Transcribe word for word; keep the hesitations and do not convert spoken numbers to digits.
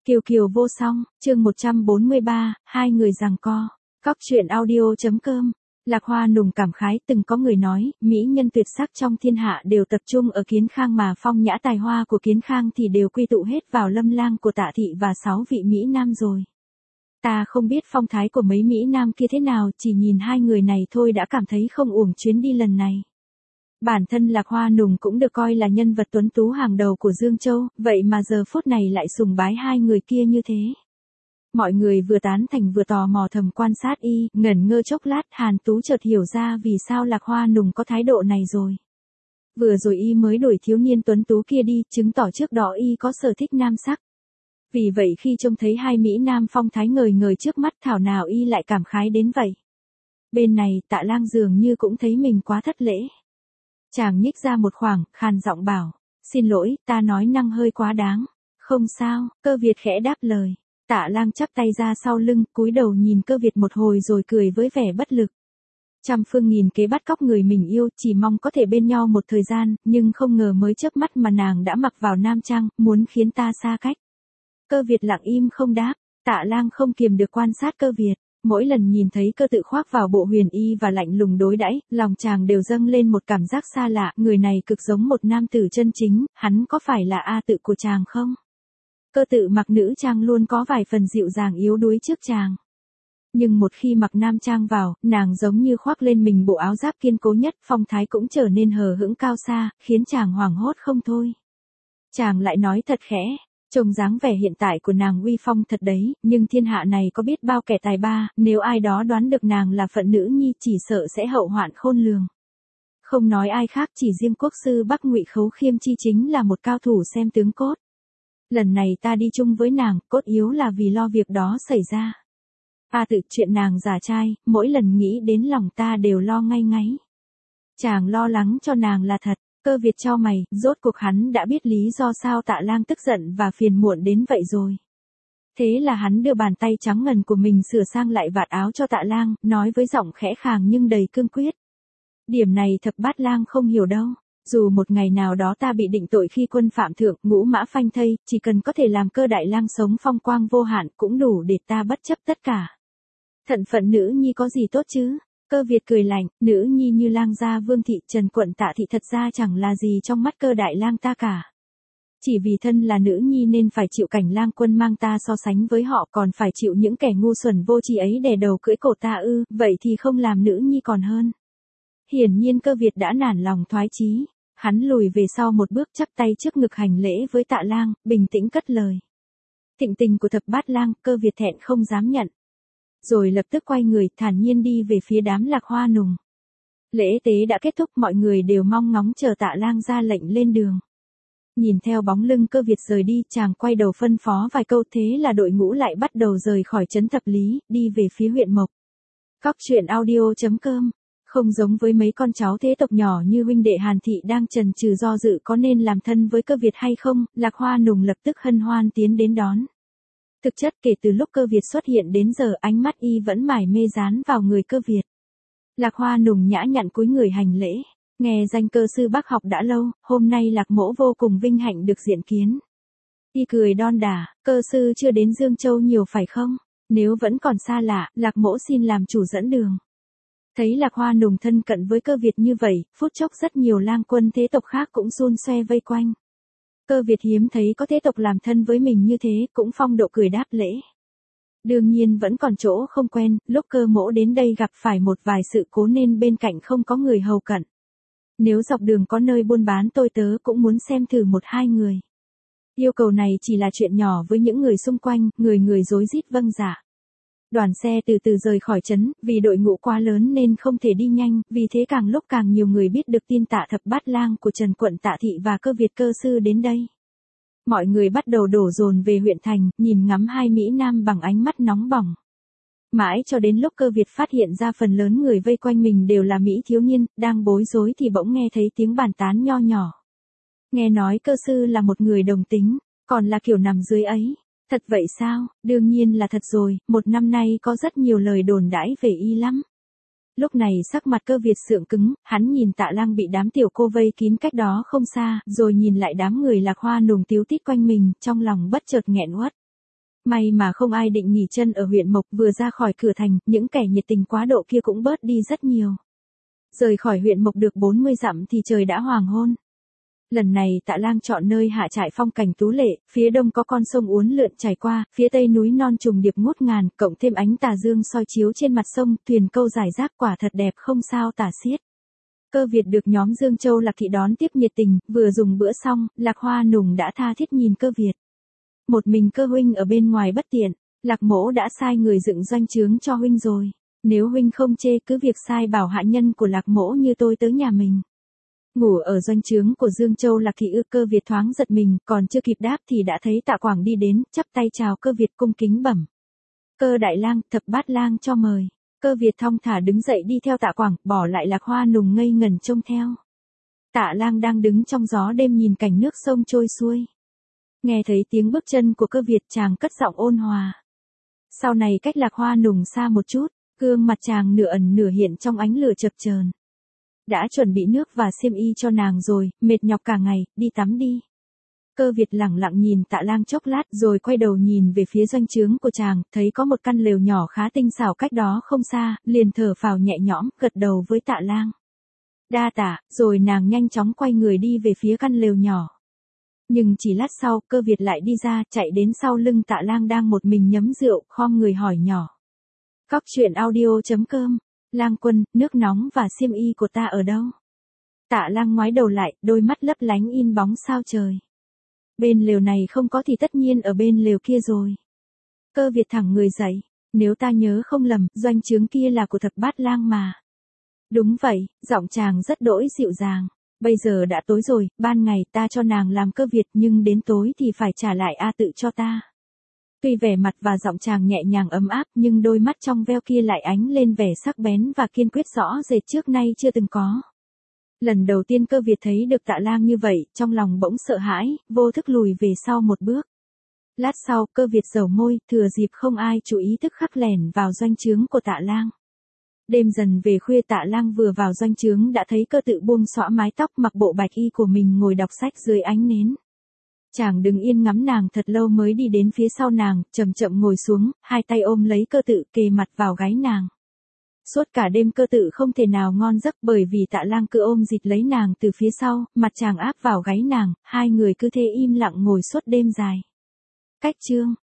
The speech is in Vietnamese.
Kiều Kiều vô song, chương một trăm bốn mươi ba, hai người giằng co. Cóc truyện audio.com. Lạc Hoa Nùng cảm khái, từng có người nói, mỹ nhân tuyệt sắc trong thiên hạ đều tập trung ở Kiến Khang mà phong nhã tài hoa của Kiến Khang thì đều quy tụ hết vào Lâm Lang của Tạ Thị và sáu vị mỹ nam rồi. Ta không biết phong thái của mấy mỹ nam kia thế nào, chỉ nhìn hai người này thôi đã cảm thấy không uổng chuyến đi lần này. Bản thân Lạc Hoa Nùng cũng được coi là nhân vật tuấn tú hàng đầu của Dương Châu, vậy mà giờ phút này lại sùng bái hai người kia như thế. Mọi người vừa tán thành vừa tò mò thầm quan sát y, ngẩn ngơ chốc lát, Hàn Tú chợt hiểu ra vì sao Lạc Hoa Nùng có thái độ này rồi. Vừa rồi y mới đuổi thiếu niên tuấn tú kia đi, chứng tỏ trước đó y có sở thích nam sắc. Vì vậy khi trông thấy hai mỹ nam phong thái ngời ngời trước mắt, thảo nào y lại cảm khái đến vậy. Bên này, Tạ Lang dường như cũng thấy mình quá thất lễ. Chàng nhích ra một khoảng, khàn giọng bảo, xin lỗi, ta nói năng hơi quá đáng. Không sao, Cơ Việt khẽ đáp lời. Tạ Lang chắp tay ra sau lưng, cúi đầu nhìn Cơ Việt một hồi rồi cười với vẻ bất lực. Trăm phương nghìn kế bắt cóc người mình yêu, chỉ mong có thể bên nhau một thời gian, nhưng không ngờ mới chớp mắt mà nàng đã mặc vào nam trang, muốn khiến ta xa cách. Cơ Việt lặng im không đáp, Tạ Lang không kiềm được quan sát Cơ Việt. Mỗi lần nhìn thấy Cơ Tự khoác vào bộ huyền y và lạnh lùng đối đãi, lòng chàng đều dâng lên một cảm giác xa lạ, người này cực giống một nam tử chân chính, hắn có phải là A Tự của chàng không? Cơ Tự mặc nữ trang luôn có vài phần dịu dàng yếu đuối trước chàng. Nhưng một khi mặc nam trang vào, nàng giống như khoác lên mình bộ áo giáp kiên cố nhất, phong thái cũng trở nên hờ hững cao xa, khiến chàng hoảng hốt không thôi. Chàng lại nói thật khẽ. Trông dáng vẻ hiện tại của nàng uy phong thật đấy, nhưng thiên hạ này có biết bao kẻ tài ba, nếu ai đó đoán được nàng là phận nữ nhi chỉ sợ sẽ hậu hoạn khôn lường. Không nói ai khác, chỉ riêng quốc sư Bắc Ngụy Khấu Khiêm chi chính là một cao thủ xem tướng cốt. Lần này ta đi chung với nàng, cốt yếu là vì lo việc đó xảy ra. A Tự chuyện nàng giả trai, mỗi lần nghĩ đến lòng ta đều lo ngay ngáy. Chàng lo lắng cho nàng là thật. Cơ Việt chau mày, rốt cuộc hắn đã biết lý do sao Tạ Lang tức giận và phiền muộn đến vậy rồi. Thế là hắn đưa bàn tay trắng ngần của mình sửa sang lại vạt áo cho Tạ Lang, nói với giọng khẽ khàng nhưng đầy cương quyết. Điểm này Thập Bát Lang không hiểu đâu. Dù một ngày nào đó ta bị định tội khi quân phạm thượng, ngũ mã phanh thây, chỉ cần có thể làm Cơ đại lang sống phong quang vô hạn cũng đủ để ta bất chấp tất cả. Thận phận nữ nhi có gì tốt chứ? Cơ Việt cười lạnh, nữ nhi như Lang gia Vương thị, Trần quận Tạ thị thật ra chẳng là gì trong mắt Cơ đại lang ta cả. Chỉ vì thân là nữ nhi nên phải chịu cảnh lang quân mang ta so sánh với họ, còn phải chịu những kẻ ngu xuẩn vô tri ấy đè đầu cưỡi cổ ta ư, vậy thì không làm nữ nhi còn hơn. Hiển nhiên Cơ Việt đã nản lòng thoái chí, hắn lùi về sau một bước chắp tay trước ngực hành lễ với Tạ Lang, bình tĩnh cất lời. Thịnh tình của Thập Bát Lang, Cơ Việt thẹn không dám nhận. Rồi lập tức quay người, thản nhiên đi về phía đám Lạc Hoa Nùng. Lễ tế đã kết thúc, mọi người đều mong ngóng chờ Tạ Lang ra lệnh lên đường. Nhìn theo bóng lưng Cơ Việt rời đi, chàng quay đầu phân phó vài câu, thế là đội ngũ lại bắt đầu rời khỏi trấn Thập Lý, đi về phía huyện Mộc. Cóc truyện audio.com. Không giống với mấy con cháu thế tộc nhỏ như huynh đệ Hàn Thị đang chần chừ do dự có nên làm thân với Cơ Việt hay không, Lạc Hoa Nùng lập tức hân hoan tiến đến đón. Thực chất kể từ lúc Cơ Việt xuất hiện đến giờ, ánh mắt y vẫn mải mê dán vào người Cơ Việt. Lạc Hoa Nùng nhã nhặn cúi người hành lễ, nghe danh Cơ sư Bắc học đã lâu, hôm nay Lạc mỗ vô cùng vinh hạnh được diện kiến. Y cười đon đả, Cơ sư chưa đến Dương Châu nhiều phải không? Nếu vẫn còn xa lạ, Lạc mỗ xin làm chủ dẫn đường. Thấy Lạc Hoa Nùng thân cận với Cơ Việt như vậy, phút chốc rất nhiều lang quân thế tộc khác cũng xôn xoe vây quanh. Cơ Việt hiếm thấy có thế tộc làm thân với mình như thế, cũng phong độ cười đáp lễ. Đương nhiên vẫn còn chỗ không quen, lúc Cơ mỗ đến đây gặp phải một vài sự cố nên bên cạnh không có người hầu cận. Nếu dọc đường có nơi buôn bán tôi tớ cũng muốn xem thử một hai người. Yêu cầu này chỉ là chuyện nhỏ với những người xung quanh, người người rối rít vâng dạ. Đoàn xe từ từ rời khỏi trấn, vì đội ngũ quá lớn nên không thể đi nhanh, vì thế càng lúc càng nhiều người biết được tin Tạ Thập Bát Lang của Trần quận Tạ Thị và Cơ Việt cơ sư đến đây. Mọi người bắt đầu đổ dồn về huyện thành, nhìn ngắm hai mỹ nam bằng ánh mắt nóng bỏng. Mãi cho đến lúc Cơ Việt phát hiện ra phần lớn người vây quanh mình đều là mỹ thiếu niên, đang bối rối thì bỗng nghe thấy tiếng bàn tán nho nhỏ. Nghe nói cơ sư là một người đồng tính, còn là kiểu nằm dưới ấy. Thật vậy sao? Đương nhiên là thật rồi, một năm nay có rất nhiều lời đồn đãi về y lắm. Lúc này sắc mặt Cơ Việt sượng cứng, hắn nhìn Tạ Lang bị đám tiểu cô vây kín cách đó không xa, rồi nhìn lại đám người Lạc Hoa Nùng tíu tít quanh mình, trong lòng bất chợt nghẹn uất. May mà không ai định nghỉ chân ở huyện Mộc, vừa ra khỏi cửa thành, những kẻ nhiệt tình quá độ kia cũng bớt đi rất nhiều. Rời khỏi huyện Mộc được bốn mươi dặm thì trời đã hoàng hôn. Lần này Tạ Lang chọn nơi hạ trại phong cảnh tú lệ, phía đông có con sông uốn lượn chảy qua, phía tây núi non trùng điệp ngút ngàn, cộng thêm ánh tà dương soi chiếu trên mặt sông, thuyền câu rải rác quả thật đẹp không sao tả xiết. Cơ Việt được nhóm Dương Châu Lạc Thị đón tiếp nhiệt tình, vừa dùng bữa xong, Lạc Hoa Nùng đã tha thiết nhìn Cơ Việt. Một mình Cơ huynh ở bên ngoài bất tiện, Lạc mỗ đã sai người dựng doanh trướng cho huynh rồi. Nếu huynh không chê cứ việc sai bảo hạ nhân của Lạc mỗ như tôi tới nhà mình. Ngủ ở doanh trướng của Dương Châu Lạc Thị ư? Cơ Việt thoáng giật mình, còn chưa kịp đáp thì đã thấy Tạ Quảng đi đến, chắp tay chào Cơ Việt cung kính bẩm. Cơ đại lang, thập bát lang cho mời. Cơ Việt thong thả đứng dậy đi theo Tạ Quảng, bỏ lại Lạc Hoa Nùng ngây ngẩn trông theo. Tạ Lang đang đứng trong gió đêm nhìn cảnh nước sông trôi xuôi. Nghe thấy tiếng bước chân của Cơ Việt, chàng cất giọng ôn hòa. Sau này cách Lạc Hoa Nùng xa một chút, gương mặt chàng nửa ẩn nửa hiện trong ánh lửa chập chờn. Đã chuẩn bị nước và xiêm y cho nàng rồi, mệt nhọc cả ngày, đi tắm đi. Cơ Việt lẳng lặng nhìn Tạ Lang chốc lát rồi quay đầu nhìn về phía doanh trướng của chàng, thấy có một căn lều nhỏ khá tinh xảo cách đó không xa, liền thở phào nhẹ nhõm, gật đầu với Tạ Lang. Đa tạ, rồi nàng nhanh chóng quay người đi về phía căn lều nhỏ. Nhưng chỉ lát sau, Cơ Việt lại đi ra, chạy đến sau lưng Tạ Lang đang một mình nhấm rượu, khom người hỏi nhỏ. Cóc truyện audio chấm com, Lang quân, nước nóng và xiêm y của ta ở đâu? Tạ Lang ngoái đầu lại, đôi mắt lấp lánh in bóng sao trời. Bên lều này không có thì tất nhiên ở bên lều kia rồi. Cơ Việt thẳng người dậy, nếu ta nhớ không lầm, doanh trướng kia là của thập bát lang mà. Đúng vậy, giọng chàng rất đỗi dịu dàng. Bây giờ đã tối rồi, ban ngày ta cho nàng làm Cơ Việt nhưng đến tối thì phải trả lại A Tự cho ta. Tuy vẻ mặt và giọng chàng nhẹ nhàng ấm áp nhưng đôi mắt trong veo kia lại ánh lên vẻ sắc bén và kiên quyết rõ rệt trước nay chưa từng có. Lần đầu tiên Cơ Việt thấy được Tạ Lang như vậy, trong lòng bỗng sợ hãi, vô thức lùi về sau một bước. Lát sau, Cơ Việt dầu môi, thừa dịp không ai chú ý tức khắc lẻn vào doanh trướng của Tạ Lang. Đêm dần về khuya, Tạ Lang vừa vào doanh trướng đã thấy Cơ Tự buông xõa mái tóc, mặc bộ bạch y của mình ngồi đọc sách dưới ánh nến. Chàng đứng yên ngắm nàng thật lâu mới đi đến phía sau nàng, chậm chậm ngồi xuống, hai tay ôm lấy Cơ Tự kề mặt vào gáy nàng. Suốt cả đêm Cơ Tự không thể nào ngon giấc bởi vì Tạ Lang cứ ôm dịt lấy nàng từ phía sau, mặt chàng áp vào gáy nàng, hai người cứ thế im lặng ngồi suốt đêm dài. Cách chương